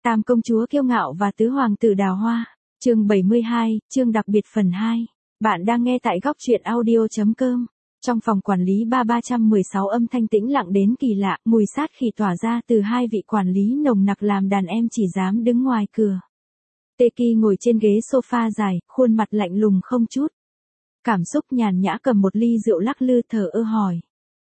Tam công chúa kiêu ngạo và tứ hoàng tử đào hoa. Chương 72, chương đặc biệt phần 2. Bạn đang nghe tại góc truyện audio.com. Trong phòng quản lý 316 âm thanh tĩnh lặng đến kỳ lạ, mùi sát khí tỏa ra từ hai vị quản lý nồng nặc làm đàn em chỉ dám đứng ngoài cửa. Teki ngồi trên ghế sofa dài, khuôn mặt lạnh lùng không chút cảm xúc, nhàn nhã cầm một ly rượu lắc lư thở ơ hỏi.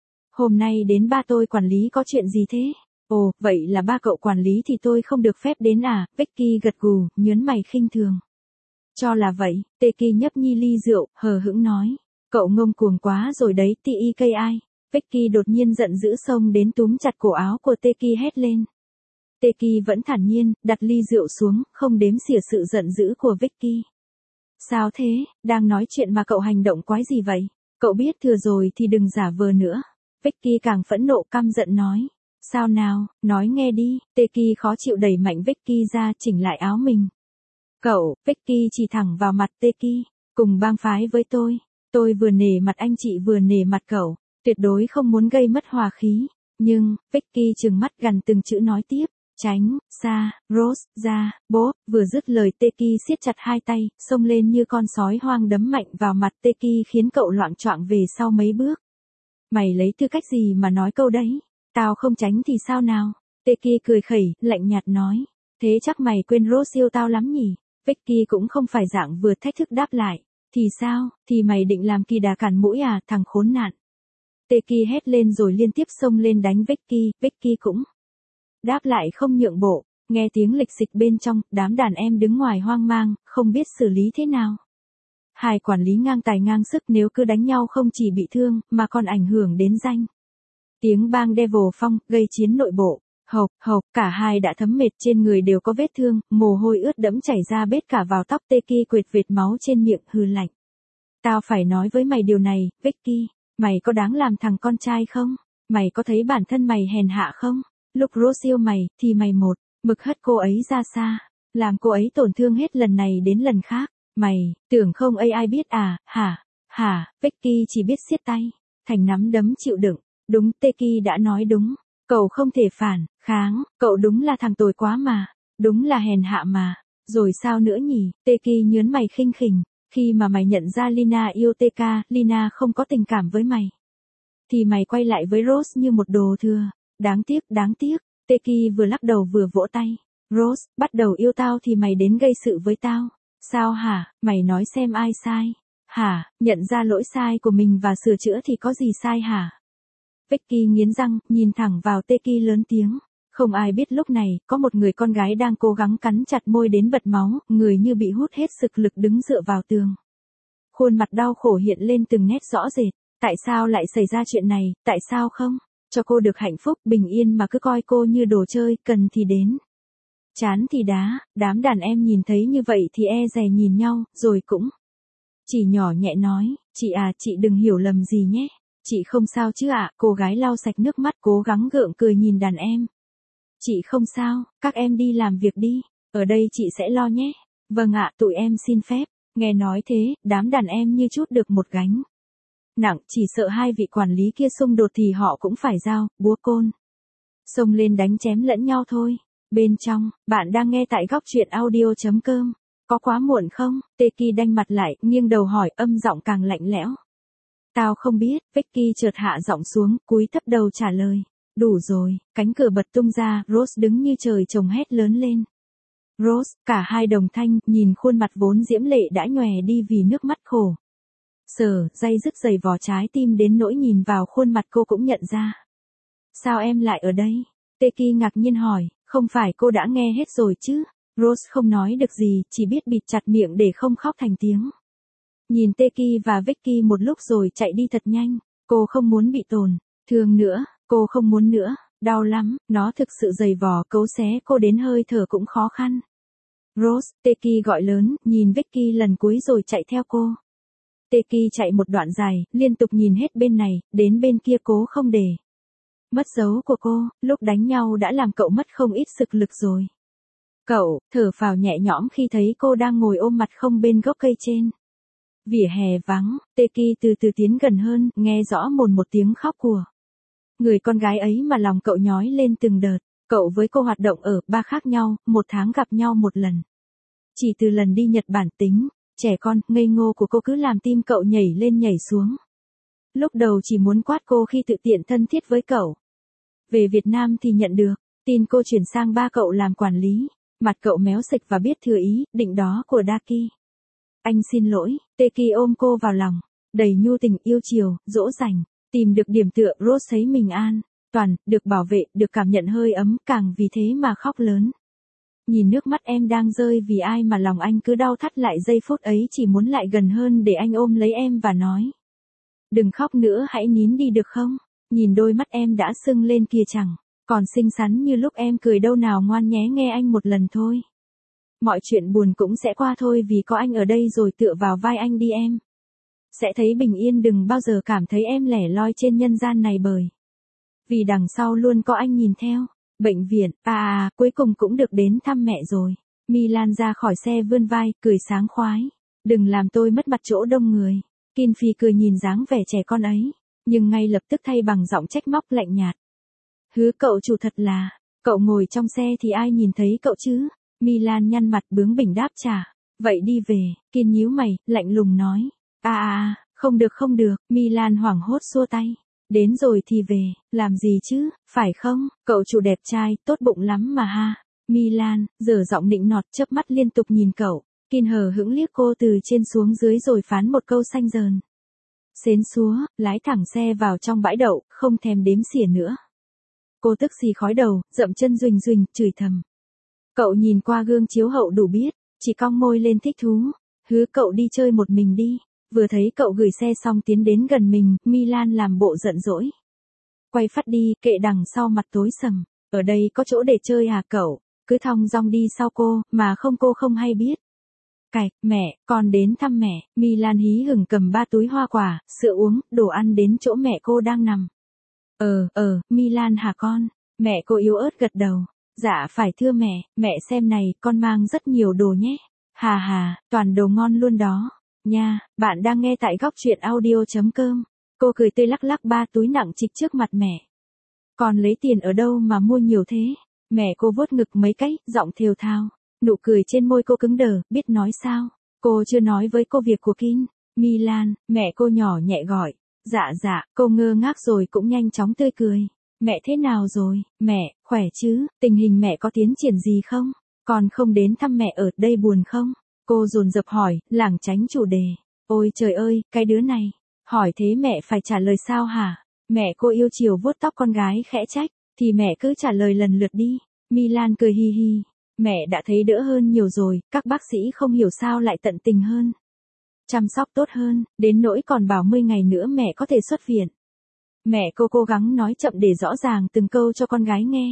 Hôm nay đến ba tôi quản lý có chuyện gì thế? Ồ, vậy là ba cậu quản lý thì tôi không được phép đến à? Becky gật gù, nhớn mày khinh thường. Cho là vậy, Teki nhấp nhi ly rượu, hờ hững nói. Cậu ngông cuồng quá rồi đấy, TEKI. Becky đột nhiên giận dữ xông đến túm chặt cổ áo của Teki hét lên. Teki vẫn thản nhiên, đặt ly rượu xuống, không đếm xỉa sự giận dữ của Becky. Sao thế, đang nói chuyện mà cậu hành động quái gì vậy? Cậu biết thừa rồi thì đừng giả vờ nữa. Becky càng phẫn nộ căm giận nói. Sao nào, nói nghe đi. Teki khó chịu đẩy mạnh Becky ra, chỉnh lại áo mình. Cậu, Becky chỉ thẳng vào mặt Teki. Cùng bang phái với tôi. Tôi vừa nể mặt anh chị vừa nể mặt cậu. Tuyệt đối không muốn gây mất hòa khí. Nhưng, Becky trừng mắt gằn từng chữ nói tiếp. Tránh, xa, Rose, ra, bố. Vừa dứt lời Teki siết chặt hai tay, xông lên như con sói hoang đấm mạnh vào mặt Teki khiến cậu loạng choạng về sau mấy bước. Mày lấy tư cách gì mà nói câu đấy? Tao không tránh thì sao nào? Teki cười khẩy, lạnh nhạt nói. Thế chắc mày quên Rose yêu tao lắm nhỉ? Becky cũng không phải dạng vừa thách thức đáp lại. Thì sao, thì mày định làm kỳ đà cản mũi à, thằng khốn nạn? Teki hét lên rồi liên tiếp xông lên đánh Becky, Becky cũng đáp lại không nhượng bộ. Nghe tiếng lịch xịch bên trong, đám đàn em đứng ngoài hoang mang, không biết xử lý thế nào. Hai quản lý ngang tài ngang sức, nếu cứ đánh nhau không chỉ bị thương, mà còn ảnh hưởng đến danh tiếng bang Devil Phong, gây chiến nội bộ. Hộc, cả hai đã thấm mệt, trên người đều có vết thương, mồ hôi ướt đẫm chảy ra bết cả vào tóc. Teki quệt vệt máu trên miệng, hừ lạnh. Tao phải nói với mày điều này, Becky, mày có đáng làm thằng con trai không? Mày có thấy bản thân mày hèn hạ không? Lúc Rose yêu mày, thì mày một mực hất cô ấy ra xa, làm cô ấy tổn thương hết lần này đến lần khác. Mày, tưởng không ai biết à, hả? Becky chỉ biết siết tay thành nắm đấm chịu đựng. Đúng, Teki đã nói đúng. Cậu không thể phản kháng, cậu đúng là thằng tồi quá mà. Đúng là hèn hạ mà. Rồi sao nữa nhỉ? Teki nhớn mày khinh khỉnh. Khi mà mày nhận ra Lina yêu Teka, Lina không có tình cảm với mày, thì mày quay lại với Rose như một đồ thừa. Đáng tiếc. Teki vừa lắc đầu vừa vỗ tay. Rose, bắt đầu yêu tao thì mày đến gây sự với tao. Sao hả? Mày nói xem ai sai? Hả? Nhận ra lỗi sai của mình và sửa chữa thì có gì sai hả? Becky nghiến răng, nhìn thẳng vào Teki lớn tiếng. Không ai biết lúc này, có một người con gái đang cố gắng cắn chặt môi đến bật máu, người như bị hút hết sức lực đứng dựa vào tường. Khuôn mặt đau khổ hiện lên từng nét rõ rệt. Tại sao lại xảy ra chuyện này, tại sao không? Cho cô được hạnh phúc, bình yên mà cứ coi cô như đồ chơi, cần thì đến, chán thì đá. Đám đàn em nhìn thấy như vậy thì e dè nhìn nhau, rồi cũng chỉ nhỏ nhẹ nói, chị đừng hiểu lầm gì nhé. Chị không sao chứ ạ? Cô gái lau sạch nước mắt, cố gắng gượng cười nhìn đàn em. Chị không sao, các em đi làm việc đi, ở đây chị sẽ lo nhé. Vâng ạ, tụi em xin phép. Nghe nói thế, đám đàn em như trút được một gánh nặng, chỉ sợ hai vị quản lý kia xung đột thì họ cũng phải dao, búa côn xông lên đánh chém lẫn nhau thôi. Bên trong, bạn đang nghe tại góc truyện audio.com. Có quá muộn không? Teki đanh mặt lại, nghiêng đầu hỏi, âm giọng càng lạnh lẽo. Tao không biết. Becky chợt hạ giọng xuống, cúi thấp đầu trả lời. Đủ rồi. Cánh cửa bật tung ra, Rose đứng như trời trồng hét lớn lên. Rose, cả hai đồng thanh, nhìn khuôn mặt vốn diễm lệ đã nhòe đi vì nước mắt khổ sở, day dứt giày vò trái tim đến nỗi nhìn vào khuôn mặt cô cũng nhận ra. Sao em lại ở đây? Teki ngạc nhiên hỏi, không phải cô đã nghe hết rồi chứ? Rose không nói được gì, chỉ biết bịt chặt miệng để không khóc thành tiếng. Nhìn Teki và Becky một lúc rồi chạy đi thật nhanh. Cô không muốn bị tổn thương nữa, cô không muốn nữa, đau lắm, nó thực sự giày vò cấu xé cô đến hơi thở cũng khó khăn. Rose, Teki gọi lớn, nhìn Becky lần cuối rồi chạy theo cô. Teki chạy một đoạn dài, liên tục nhìn hết bên này, đến bên kia cố không để mất dấu của cô. Lúc đánh nhau đã làm cậu mất không ít sức lực rồi. Cậu thở phào nhẹ nhõm khi thấy cô đang ngồi ôm mặt không bên gốc cây trên vỉa hè vắng. Teki từ từ tiến gần hơn, nghe rõ một tiếng khóc của người con gái ấy mà lòng cậu nhói lên từng đợt. Cậu với cô hoạt động ở bar khác nhau, 1 tháng gặp nhau 1 lần. Chỉ từ lần đi Nhật Bản tính, trẻ con, ngây ngô của cô cứ làm tim cậu nhảy lên nhảy xuống. Lúc đầu chỉ muốn quát cô khi tự tiện thân thiết với cậu. Về Việt Nam thì nhận được tin cô chuyển sang ba cậu làm quản lý. Mặt cậu méo xệch và biết thừa ý, định đó của Daki. Anh xin lỗi, Teki ôm cô vào lòng, đầy nhu tình yêu chiều, dỗ dành, tìm được điểm tựa, Rose thấy mình an toàn, được bảo vệ, được cảm nhận hơi ấm, càng vì thế mà khóc lớn. Nhìn nước mắt em đang rơi vì ai mà lòng anh cứ đau thắt lại, giây phút ấy chỉ muốn lại gần hơn để anh ôm lấy em và nói. Đừng khóc nữa, hãy nín đi được không? Nhìn đôi mắt em đã sưng lên kìa, chẳng còn xinh xắn như lúc em cười đâu nào, ngoan nhé, nghe anh một lần thôi. Mọi chuyện buồn cũng sẽ qua thôi, vì có anh ở đây rồi, tựa vào vai anh đi em. Sẽ thấy bình yên, đừng bao giờ cảm thấy em lẻ loi trên nhân gian này, bởi vì đằng sau luôn có anh nhìn theo. Bệnh viện, cuối cùng cũng được đến thăm mẹ rồi. Milan ra khỏi xe vươn vai, cười sáng khoái. Đừng làm tôi mất mặt chỗ đông người. Kinphi cười nhìn dáng vẻ trẻ con ấy, nhưng ngay lập tức thay bằng giọng trách móc lạnh nhạt. Hứa cậu chủ thật là, cậu ngồi trong xe thì ai nhìn thấy cậu chứ? Milan nhăn mặt bướng bỉnh đáp trả. Vậy đi về, Kin nhíu mày, lạnh lùng nói. Không được, Milan hoảng hốt xua tay. Đến rồi thì về, làm gì chứ, phải không? Cậu chủ đẹp trai, tốt bụng lắm mà ha. Milan, giở giọng nịnh nọt, chớp mắt liên tục nhìn cậu. Kin hờ hững liếc cô từ trên xuống dưới rồi phán một câu xanh dờn. Xến xúa, lái thẳng xe vào trong bãi đậu, không thèm đếm xỉa nữa. Cô tức xì khói đầu, dậm chân duỳnh duỳnh, chửi thầm. Cậu nhìn qua gương chiếu hậu đủ biết, chỉ cong môi lên thích thú. Hứa cậu đi chơi một mình đi. Vừa thấy cậu gửi xe xong tiến đến gần mình, Milan làm bộ giận dỗi. Quay phát đi, kệ đằng sau mặt tối sầm. Ở đây có chỗ để chơi à cậu? Cứ thong dong đi sau cô, mà cô không hay biết. Cạch, mẹ, con đến thăm mẹ. Milan hí hửng cầm 3 túi hoa quả, sữa uống, đồ ăn đến chỗ mẹ cô đang nằm. Milan hả con? Mẹ cô yếu ớt gật đầu. Dạ phải thưa mẹ xem này, con mang rất nhiều đồ nhé. Hà, toàn đồ ngon luôn đó. Nha, bạn đang nghe tại góc truyện audio.com. Cô cười tươi lắc lắc 3 túi nặng trịch trước mặt mẹ. Con lấy tiền ở đâu mà mua nhiều thế? Mẹ cô vuốt ngực mấy cái, giọng thều thào. Nụ cười trên môi cô cứng đờ, biết nói sao. Cô chưa nói với cô việc của Kin. Milan, mẹ cô nhỏ nhẹ gọi. Dạ, cô ngơ ngác rồi cũng nhanh chóng tươi cười. Mẹ thế nào rồi? Mẹ, khỏe chứ? Tình hình mẹ có tiến triển gì không? Con không đến thăm mẹ ở đây buồn không? Cô dồn dập hỏi, lảng tránh chủ đề. Ôi trời ơi, cái đứa này. Hỏi thế mẹ phải trả lời sao hả? Mẹ cô yêu chiều vuốt tóc con gái khẽ trách. Thì mẹ cứ trả lời lần lượt đi. Milan cười hi hi. Mẹ đã thấy đỡ hơn nhiều rồi, các bác sĩ không hiểu sao lại tận tình hơn. Chăm sóc tốt hơn, đến nỗi còn bảo 10 ngày nữa mẹ có thể xuất viện. Mẹ cô cố gắng nói chậm để rõ ràng từng câu cho con gái nghe.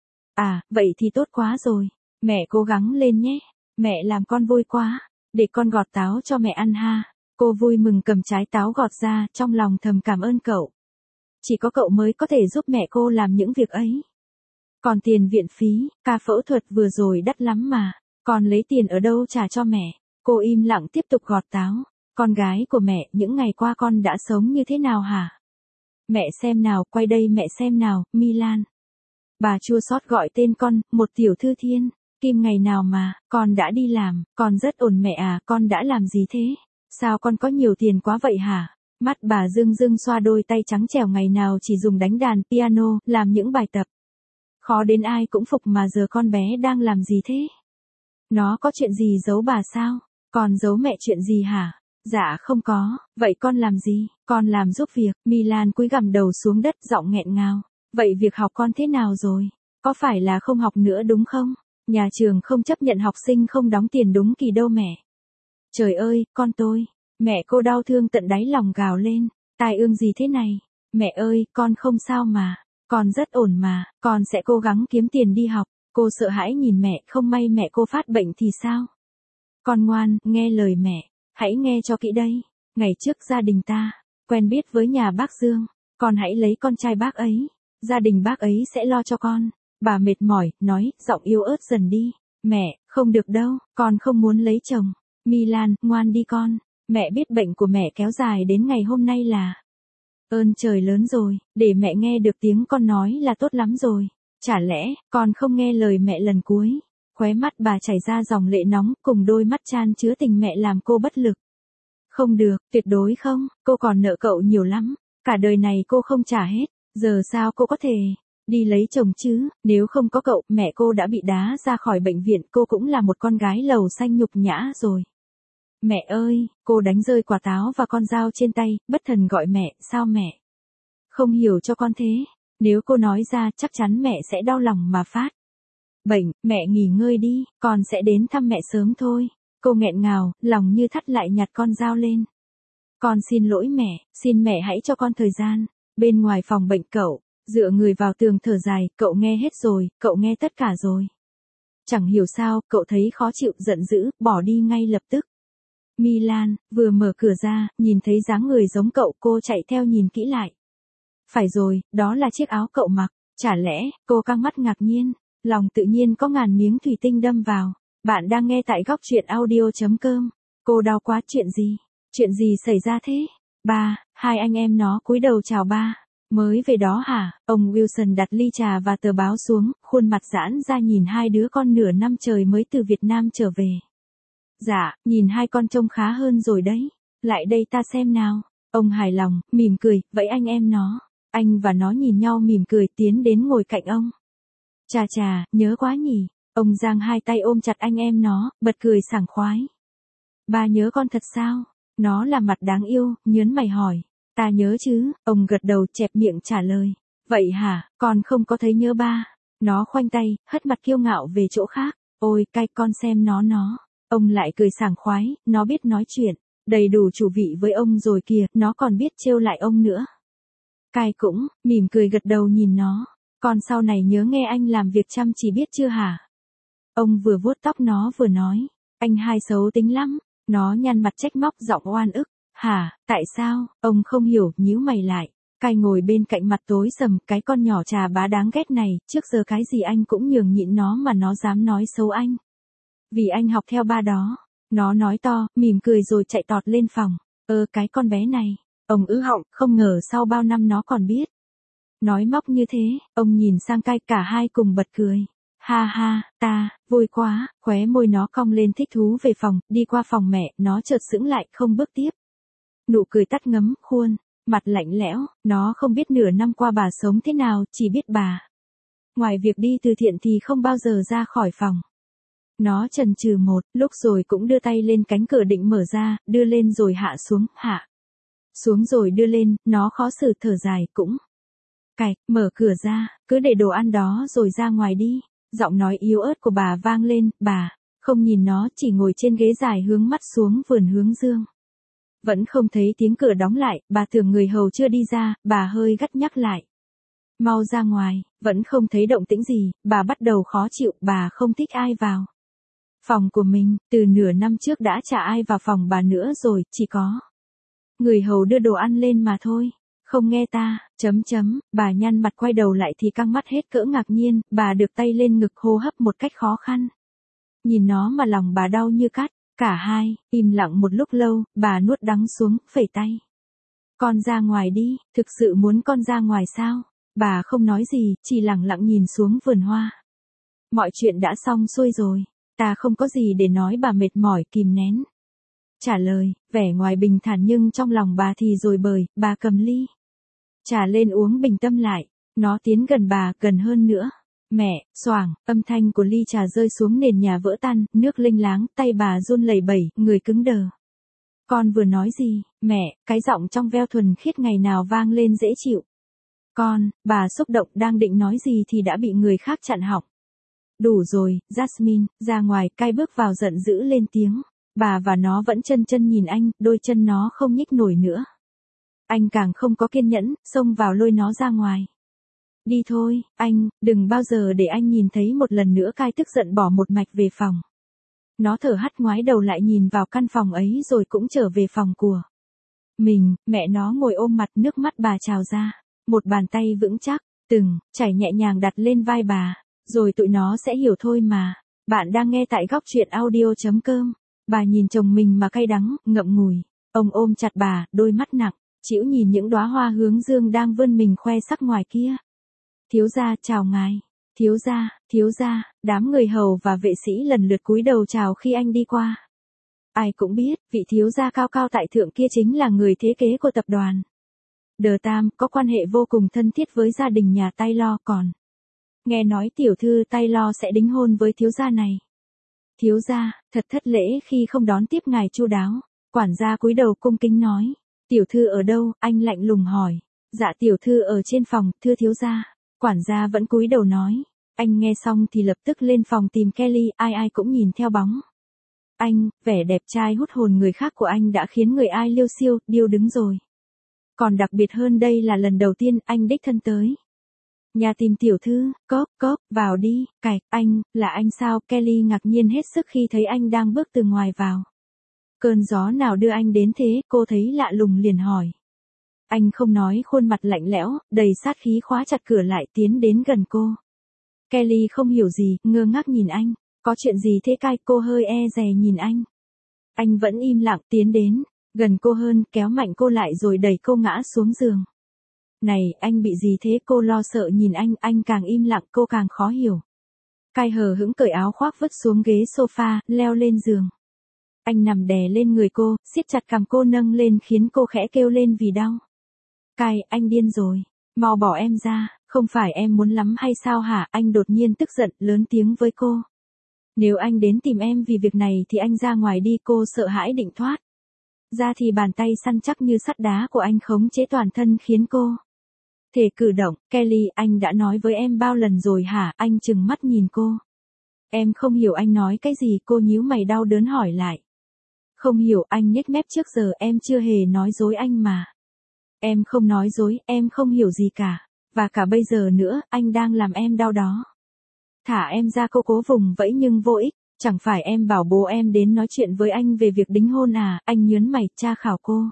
Vậy thì tốt quá rồi. Mẹ cố gắng lên nhé. Mẹ làm con vui quá. Để con gọt táo cho mẹ ăn ha. Cô vui mừng cầm trái táo gọt ra, trong lòng thầm cảm ơn cậu. Chỉ có cậu mới có thể giúp mẹ cô làm những việc ấy. Còn tiền viện phí, ca phẫu thuật vừa rồi đắt lắm mà. Con lấy tiền ở đâu trả cho mẹ? Cô im lặng tiếp tục gọt táo. Con gái của mẹ, những ngày qua con đã sống như thế nào hả? Mẹ xem nào, quay đây mẹ xem nào, Milan. Bà chua xót gọi tên con, một tiểu thư thiên. Kim ngày nào mà, con đã đi làm, con rất ổn mẹ à, con đã làm gì thế? Sao con có nhiều tiền quá vậy hả? Mắt bà rưng rưng xoa đôi tay trắng trẻo, ngày nào chỉ dùng đánh đàn piano, làm những bài tập. Khó đến ai cũng phục, mà giờ con bé đang làm gì thế? Nó có chuyện gì giấu bà sao? Con giấu mẹ chuyện gì hả? Dạ không có, vậy con làm gì? Con làm giúp việc. Milan cúi gằm đầu xuống đất, giọng nghẹn ngào. Vậy việc học con thế nào rồi? Có phải là không học nữa đúng không? Nhà trường không chấp nhận học sinh không đóng tiền đúng kỳ đâu mẹ. Trời ơi, con tôi. Mẹ cô đau thương tận đáy lòng gào lên. Tai ương gì thế này? Mẹ ơi, con không sao mà. Con rất ổn mà, con sẽ cố gắng kiếm tiền đi học. Cô sợ hãi nhìn mẹ, không may mẹ cô phát bệnh thì sao? Con ngoan, nghe lời mẹ. Hãy nghe cho kỹ đây. Ngày trước gia đình ta quen biết với nhà bác Dương. Con hãy lấy con trai bác ấy. Gia đình bác ấy sẽ lo cho con. Bà mệt mỏi, nói, giọng yếu ớt dần đi. Mẹ, không được đâu, con không muốn lấy chồng. Milan, ngoan đi con. Mẹ biết bệnh của mẹ kéo dài đến ngày hôm nay là ơn trời lớn rồi, để mẹ nghe được tiếng con nói là tốt lắm rồi. Chả lẽ, con không nghe lời mẹ lần cuối? Khóe mắt bà chảy ra dòng lệ nóng, cùng đôi mắt chan chứa tình mẹ làm cô bất lực. Không được, tuyệt đối không, cô còn nợ cậu nhiều lắm. Cả đời này cô không trả hết, giờ sao cô có thể đi lấy chồng chứ? Nếu không có cậu, mẹ cô đã bị đá ra khỏi bệnh viện, cô cũng là một con gái lầu xanh nhục nhã rồi. Mẹ ơi, cô đánh rơi quả táo và con dao trên tay, bất thần gọi mẹ, sao mẹ không hiểu cho con thế? Nếu cô nói ra chắc chắn mẹ sẽ đau lòng mà phát bệnh, mẹ nghỉ ngơi đi, con sẽ đến thăm mẹ sớm thôi. Cô nghẹn ngào, lòng như thắt lại nhặt con dao lên. Con xin lỗi mẹ, xin mẹ hãy cho con thời gian. Bên ngoài phòng bệnh cậu, dựa người vào tường thở dài, cậu nghe hết rồi, cậu nghe tất cả rồi. Chẳng hiểu sao, cậu thấy khó chịu, giận dữ, bỏ đi ngay lập tức. Milan, vừa mở cửa ra, nhìn thấy dáng người giống cậu, cô chạy theo nhìn kỹ lại. Phải rồi, đó là chiếc áo cậu mặc, chả lẽ, cô căng mắt ngạc nhiên, lòng tự nhiên có ngàn miếng thủy tinh đâm vào. Bạn đang nghe tại góc truyện audio.com. Cô đau quá, chuyện gì xảy ra thế? Ba, hai anh em nó cúi đầu chào ba. Mới về đó hả? Ông Wilson đặt ly trà và tờ báo xuống, khuôn mặt giãn ra nhìn hai đứa con nửa năm trời mới từ Việt Nam trở về. Dạ, nhìn hai con trông khá hơn rồi đấy. Lại đây ta xem nào. Ông hài lòng, mỉm cười, vậy anh em nó. Anh và nó nhìn nhau mỉm cười tiến đến ngồi cạnh ông. Chà chà, nhớ quá nhỉ. Ông giang hai tay ôm chặt anh em nó, bật cười sảng khoái. Ba nhớ con thật sao? Nó làm mặt đáng yêu, nhớn mày hỏi. Ta nhớ chứ, ông gật đầu chẹp miệng trả lời. Vậy hả, con không có thấy nhớ ba. Nó khoanh tay, hất mặt kiêu ngạo về chỗ khác. Ôi, cay con xem nó. Ông lại cười sảng khoái, nó biết nói chuyện. Đầy đủ chủ vị với ông rồi kìa, nó còn biết trêu lại ông nữa. Cai cũng, mỉm cười gật đầu nhìn nó. Con sau này nhớ nghe anh làm việc chăm chỉ biết chưa hả? Ông vừa vuốt tóc nó vừa nói. Anh hai xấu tính lắm. Nó nhăn mặt trách móc giọng oan ức. Hả, tại sao? Ông không hiểu, nhíu mày lại. Cai ngồi bên cạnh mặt tối sầm, cái con nhỏ trà bá đáng ghét này, trước giờ cái gì anh cũng nhường nhịn nó mà nó dám nói xấu anh. Vì anh học theo ba đó. Nó nói to, mỉm cười rồi chạy tọt lên phòng. Cái con bé này. Ông ứ họng, không ngờ sau bao năm nó còn biết nói móc như thế. Ông nhìn sang Cai, cả hai cùng bật cười. Ha ha, ta, vui quá, khóe môi nó cong lên thích thú về phòng, đi qua phòng mẹ, nó chợt sững lại, không bước tiếp. Nụ cười tắt ngấm, khuôn mặt lạnh lẽo, nó không biết nửa năm qua bà sống thế nào, chỉ biết bà ngoài việc đi từ thiện thì không bao giờ ra khỏi phòng. Nó chần chừ một lúc rồi cũng đưa tay lên cánh cửa định mở ra, đưa lên rồi hạ xuống, hạ xuống rồi đưa lên, nó khó xử thở dài cũng. Cạch, mở cửa ra, cứ để đồ ăn đó rồi ra ngoài đi. Giọng nói yếu ớt của bà vang lên, bà không nhìn nó, chỉ ngồi trên ghế dài hướng mắt xuống vườn hướng dương. Vẫn không thấy tiếng cửa đóng lại, bà tưởng người hầu chưa đi ra, bà hơi gắt nhắc lại. Mau ra ngoài, vẫn không thấy động tĩnh gì, bà bắt đầu khó chịu, bà không thích ai vào phòng của mình, từ nửa năm trước đã chả ai vào phòng bà nữa rồi, chỉ có người hầu đưa đồ ăn lên mà thôi. Không nghe ta, bà nhăn mặt quay đầu lại thì căng mắt hết cỡ ngạc nhiên, bà được tay lên ngực hô hấp một cách khó khăn. Nhìn nó mà lòng bà đau như cắt, cả hai, im lặng một lúc lâu, bà nuốt đắng xuống, phẩy tay. Con ra ngoài đi, thực sự muốn con ra ngoài sao? Bà không nói gì, chỉ lặng lặng nhìn xuống vườn hoa. Mọi chuyện đã xong xuôi rồi, ta không có gì để nói, bà mệt mỏi kìm nén trả lời, vẻ ngoài bình thản nhưng trong lòng bà thì rồi bời, bà cầm ly trà lên uống bình tâm lại. Nó tiến gần bà, gần hơn nữa. Mẹ, xoảng, âm thanh của ly trà rơi xuống nền nhà vỡ tan, nước lênh láng, tay bà run lẩy bẩy, người cứng đờ. Con vừa nói gì? Mẹ, cái giọng trong veo thuần khiết ngày nào vang lên dễ chịu. Con, bà xúc động đang định nói gì thì đã bị người khác chặn họng. Đủ rồi, Jasmine, ra ngoài. Cai bước vào giận dữ lên tiếng. Bà và nó vẫn chân nhìn anh, đôi chân nó không nhích nổi nữa. Anh càng không có kiên nhẫn, xông vào lôi nó ra ngoài. Đi thôi, anh, đừng bao giờ để anh nhìn thấy một lần nữa. Cai tức giận bỏ một mạch về phòng. Nó thở hắt ngoái đầu lại nhìn vào căn phòng ấy rồi cũng trở về phòng của mình. Mẹ nó ngồi ôm mặt, nước mắt bà trào ra. Một bàn tay vững chắc, chảy nhẹ nhàng đặt lên vai bà. Rồi tụi nó sẽ hiểu thôi mà. Bạn đang nghe tại góc truyện audio.com. Bà nhìn chồng mình mà cay đắng, ngậm ngùi. Ông ôm chặt bà, đôi mắt nặng trĩu nhìn những đóa hoa hướng dương đang vươn mình khoe sắc ngoài kia. Thiếu gia, chào ngài. Thiếu gia, đám người hầu và vệ sĩ lần lượt cúi đầu chào khi anh đi qua. Ai cũng biết, vị thiếu gia cao cao tại thượng kia chính là người thế kế của tập đoàn The Tam, có quan hệ vô cùng thân thiết với gia đình nhà Taylor còn. Nghe nói tiểu thư Taylor sẽ đính hôn với thiếu gia này. Thiếu gia, thật thất lễ khi không đón tiếp ngài chu đáo. Quản gia cúi đầu cung kính nói. Tiểu thư ở đâu? Anh lạnh lùng hỏi. Dạ tiểu thư ở trên phòng, thưa thiếu gia. Quản gia vẫn cúi đầu nói. Anh nghe xong thì lập tức lên phòng tìm Kelly, ai cũng nhìn theo bóng. Anh, vẻ đẹp trai hút hồn người khác của anh đã khiến người ai liêu xiêu, điêu đứng rồi. Còn đặc biệt hơn đây là lần đầu tiên anh đích thân tới. Nhà tìm tiểu thư, cốp, vào đi, anh, là anh sao? Kelly ngạc nhiên hết sức khi thấy anh đang bước từ ngoài vào. Cơn gió nào đưa anh đến thế? Cô thấy lạ lùng liền hỏi. Anh không nói, khuôn mặt lạnh lẽo, đầy sát khí khóa chặt cửa lại tiến đến gần cô. Kelly không hiểu gì, ngơ ngác nhìn anh. Có chuyện gì thế cai? Cô hơi e dè nhìn anh. Anh vẫn im lặng tiến đến, gần cô hơn, kéo mạnh cô lại rồi đẩy cô ngã xuống giường. Này, anh bị gì thế? Cô lo sợ nhìn anh càng im lặng cô càng khó hiểu. Cai hờ hững cởi áo khoác vứt xuống ghế sofa, leo lên giường. Anh nằm đè lên người cô, siết chặt cằm cô nâng lên khiến cô khẽ kêu lên vì đau. Cai, anh điên rồi, mau bỏ em ra, không phải em muốn lắm hay sao hả? Anh đột nhiên tức giận, lớn tiếng với cô. Nếu anh đến tìm em vì việc này thì anh ra ngoài đi. Cô sợ hãi định thoát ra thì bàn tay săn chắc như sắt đá của anh khống chế toàn thân khiến cô thể cử động. Kelly, anh đã nói với em bao lần rồi hả? Anh trừng mắt nhìn cô. Em không hiểu anh nói cái gì? Cô nhíu mày đau đớn hỏi lại. Không hiểu? Anh nhếch mép. Trước giờ em chưa hề nói dối anh mà. Em không nói dối, em không hiểu gì cả. Và cả bây giờ nữa, anh đang làm em đau đó. Thả em ra. Cô cố vùng vẫy nhưng vô ích. Chẳng phải em bảo bố em đến nói chuyện với anh về việc đính hôn à? Anh nhớn mày tra khảo cô.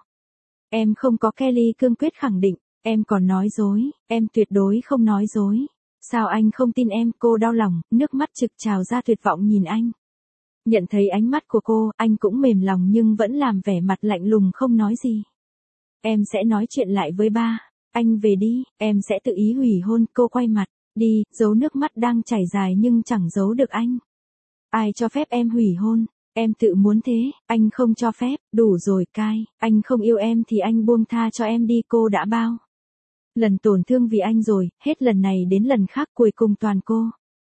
Em không có. Kelly cương quyết khẳng định. Em còn nói dối, em tuyệt đối không nói dối. Sao anh không tin em? Cô đau lòng, nước mắt trực trào ra tuyệt vọng nhìn anh. Nhận thấy ánh mắt của cô, anh cũng mềm lòng nhưng vẫn làm vẻ mặt lạnh lùng không nói gì. Em sẽ nói chuyện lại với ba. Anh về đi, em sẽ tự ý hủy hôn. Cô quay mặt đi, giấu nước mắt đang chảy dài nhưng chẳng giấu được anh. Ai cho phép em hủy hôn? Em tự muốn thế, anh không cho phép. Đủ rồi Cai, anh không yêu em thì anh buông tha cho em đi. Cô đã bao lần tổn thương vì anh rồi, hết lần này đến lần khác cuối cùng toàn cô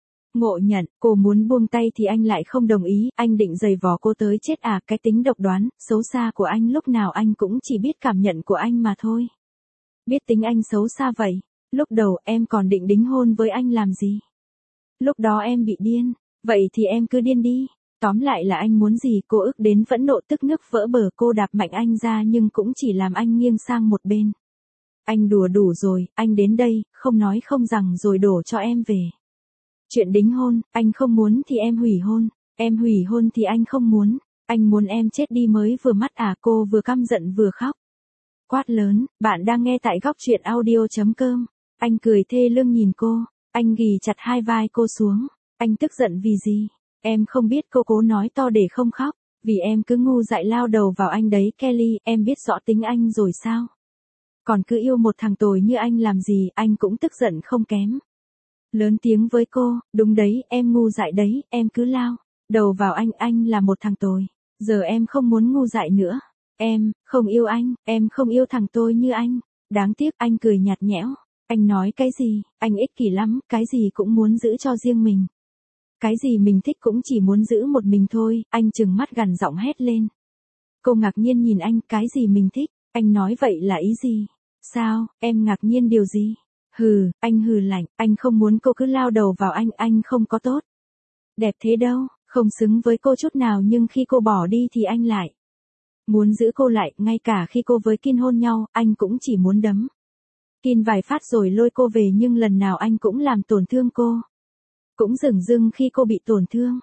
ngộ nhận. Cô muốn buông tay thì anh lại không đồng ý. Anh định giày vò cô tới chết à? Cái tính độc đoán, xấu xa của anh lúc nào anh cũng chỉ biết cảm nhận của anh mà thôi. Biết tính anh xấu xa vậy. Lúc đầu em còn định đính hôn với anh làm gì? Lúc đó em bị điên. Vậy thì em cứ điên đi. Tóm lại là anh muốn gì? Cô ức đến phẫn nộ tức nước vỡ bờ. Cô đạp mạnh anh ra nhưng cũng chỉ làm anh nghiêng sang một bên. Anh đùa đủ rồi, anh đến đây, không nói không rằng rồi đổ cho em về. Chuyện đính hôn, anh không muốn thì em hủy hôn. Em hủy hôn thì anh không muốn. Anh muốn em chết đi mới vừa mắt à? Cô vừa căm giận vừa khóc. Quát lớn, bạn đang nghe tại góc truyện audio.com. Anh cười thê lương nhìn cô. Anh ghì chặt hai vai cô xuống. Anh tức giận vì gì? Em không biết. Cô cố nói to để không khóc. Vì em cứ ngu dại lao đầu vào anh đấy Kelly. Em biết rõ tính anh rồi sao? Còn cứ yêu một thằng tồi như anh làm gì? Anh cũng tức giận không kém. Lớn tiếng với cô, đúng đấy, em ngu dại đấy, em cứ lao đầu vào anh là một thằng tồi. Giờ em không muốn ngu dại nữa. Em không yêu anh, em không yêu thằng tôi như anh. Đáng tiếc. Anh cười nhạt nhẽo. Anh nói cái gì? Anh ích kỷ lắm, cái gì cũng muốn giữ cho riêng mình. Cái gì mình thích cũng chỉ muốn giữ một mình thôi. Anh trừng mắt gằn giọng hét lên. Cô ngạc nhiên nhìn anh. Cái gì mình thích? Anh nói vậy là ý gì? Sao? Em ngạc nhiên điều gì? Hừ, anh hừ lạnh. Anh không muốn cô cứ lao đầu vào anh không có tốt đẹp thế đâu, không xứng với cô chút nào. Nhưng khi cô bỏ đi thì anh lại muốn giữ cô lại. Ngay cả khi cô với Kin hôn nhau, anh cũng chỉ muốn đấm Kin vài phát rồi lôi cô về. Nhưng lần nào anh cũng làm tổn thương cô. Cũng dửng dưng khi cô bị tổn thương.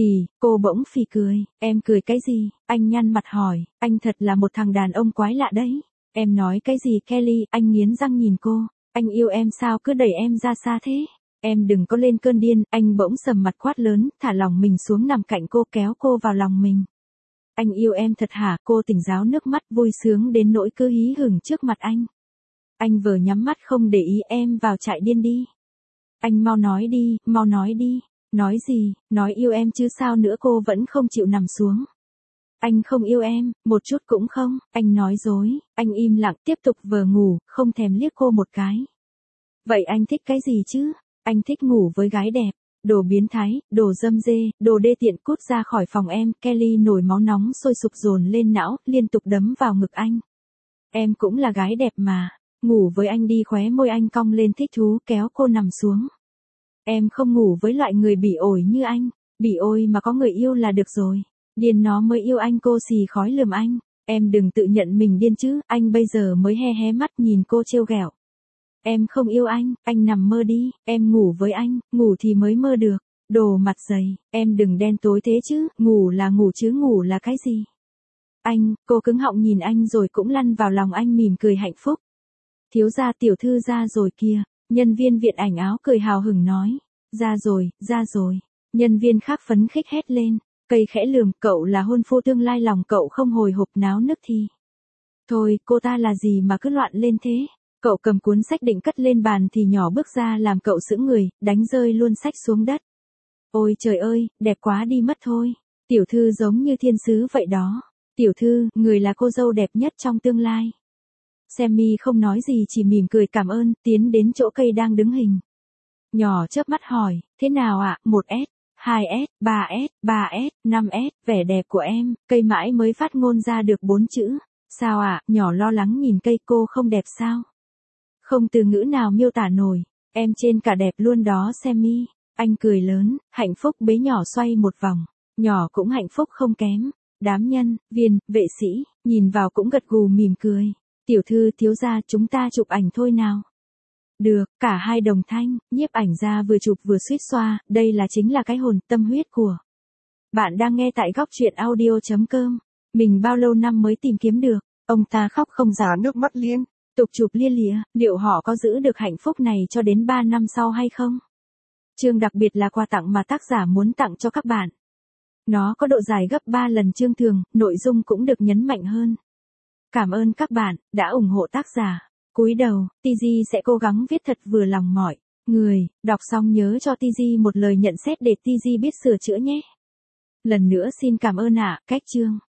Cô bỗng phì cười. Em cười cái gì? Anh nhăn mặt hỏi. Anh thật là một thằng đàn ông quái lạ đấy. Em nói cái gì Kelly? Anh nghiến răng nhìn cô. Anh yêu em sao cứ đẩy em ra xa thế? Em đừng có lên cơn điên. Anh bỗng sầm mặt quát lớn, thả lòng mình xuống nằm cạnh cô kéo cô vào lòng mình. Anh yêu em thật hả? Cô tỉnh ráo nước mắt vui sướng đến nỗi cứ hí hửng trước mặt anh. Anh vừa nhắm mắt không để ý. Em vào trại điên đi. Anh mau nói đi, mau nói đi. Nói gì, nói yêu em chứ sao nữa, cô vẫn không chịu nằm xuống. Anh không yêu em, một chút cũng không, anh nói dối, anh im lặng tiếp tục vờ ngủ, không thèm liếc cô một cái. Vậy anh thích cái gì chứ? Anh thích ngủ với gái đẹp, đồ biến thái, đồ dâm dê, đồ đê tiện, cút ra khỏi phòng em. Kelly nổi máu nóng sôi sục dồn lên não, liên tục đấm vào ngực anh. Em cũng là gái đẹp mà, ngủ với anh đi. Khóe môi anh cong lên thích thú, kéo cô nằm xuống. Em không ngủ với loại người bỉ ổi như anh, bỉ ổi mà có người yêu là được rồi. Điên nó mới yêu anh. Cô xì khói lườm anh. Em đừng tự nhận mình điên chứ. Anh bây giờ mới hé hé mắt nhìn cô trêu ghẹo. Em không yêu anh nằm mơ đi. Em ngủ với anh, ngủ thì mới mơ được. Đồ mặt dày, em đừng đen tối thế chứ. Ngủ là ngủ chứ ngủ là cái gì? Anh, cô cứng họng nhìn anh rồi cũng lăn vào lòng anh mỉm cười hạnh phúc. Thiếu gia tiểu thư ra rồi kìa. Nhân viên viện ảnh áo cười hào hứng nói. Ra rồi, ra rồi. Nhân viên khác phấn khích hét lên. Cây khẽ lườm, cậu là hôn phu tương lai, lòng cậu không hồi hộp náo nức thì. Thôi, cô ta là gì mà cứ loạn lên thế? Cậu cầm cuốn sách định cất lên bàn thì nhỏ bước ra làm cậu sững người, đánh rơi luôn sách xuống đất. Ôi trời ơi, đẹp quá đi mất thôi. Tiểu thư giống như thiên sứ vậy đó. Tiểu thư, người là cô dâu đẹp nhất trong tương lai. Sammy không nói gì chỉ mỉm cười cảm ơn, tiến đến chỗ cây đang đứng hình. Nhỏ chớp mắt hỏi, thế nào ạ? 1S, 2S, 3S, 3S, 5S, vẻ đẹp của em. Cây mãi mới phát ngôn ra được 4 chữ. Sao ạ? Nhỏ lo lắng nhìn cây. Cô không đẹp sao? Không từ ngữ nào miêu tả nổi. Em trên cả đẹp luôn đó Sammy. Anh cười lớn, hạnh phúc bế nhỏ xoay một vòng. Nhỏ cũng hạnh phúc không kém. Đám nhân viên, vệ sĩ, nhìn vào cũng gật gù mỉm cười. Tiểu thư thiếu gia, chúng ta chụp ảnh thôi nào. Được, cả hai đồng thanh, nhiếp ảnh gia vừa chụp vừa suýt xoa. Đây là chính là cái hồn, tâm huyết của. Bạn đang nghe tại góc truyện audio.com. Mình bao lâu năm mới tìm kiếm được. Ông ta khóc không ra nước mắt liên tục chụp lia lịa. Liệu họ có giữ được hạnh phúc này cho đến 3 năm sau hay không? Chương đặc biệt là quà tặng mà tác giả muốn tặng cho các bạn. Nó có độ dài gấp 3 lần chương thường, nội dung cũng được nhấn mạnh hơn. Cảm ơn các bạn đã ủng hộ tác giả. Cúi đầu, TG sẽ cố gắng viết thật vừa lòng mọi người. Đọc xong nhớ cho TG một lời nhận xét để TG biết sửa chữa nhé. Lần nữa xin cảm ơn ạ. Cách chương.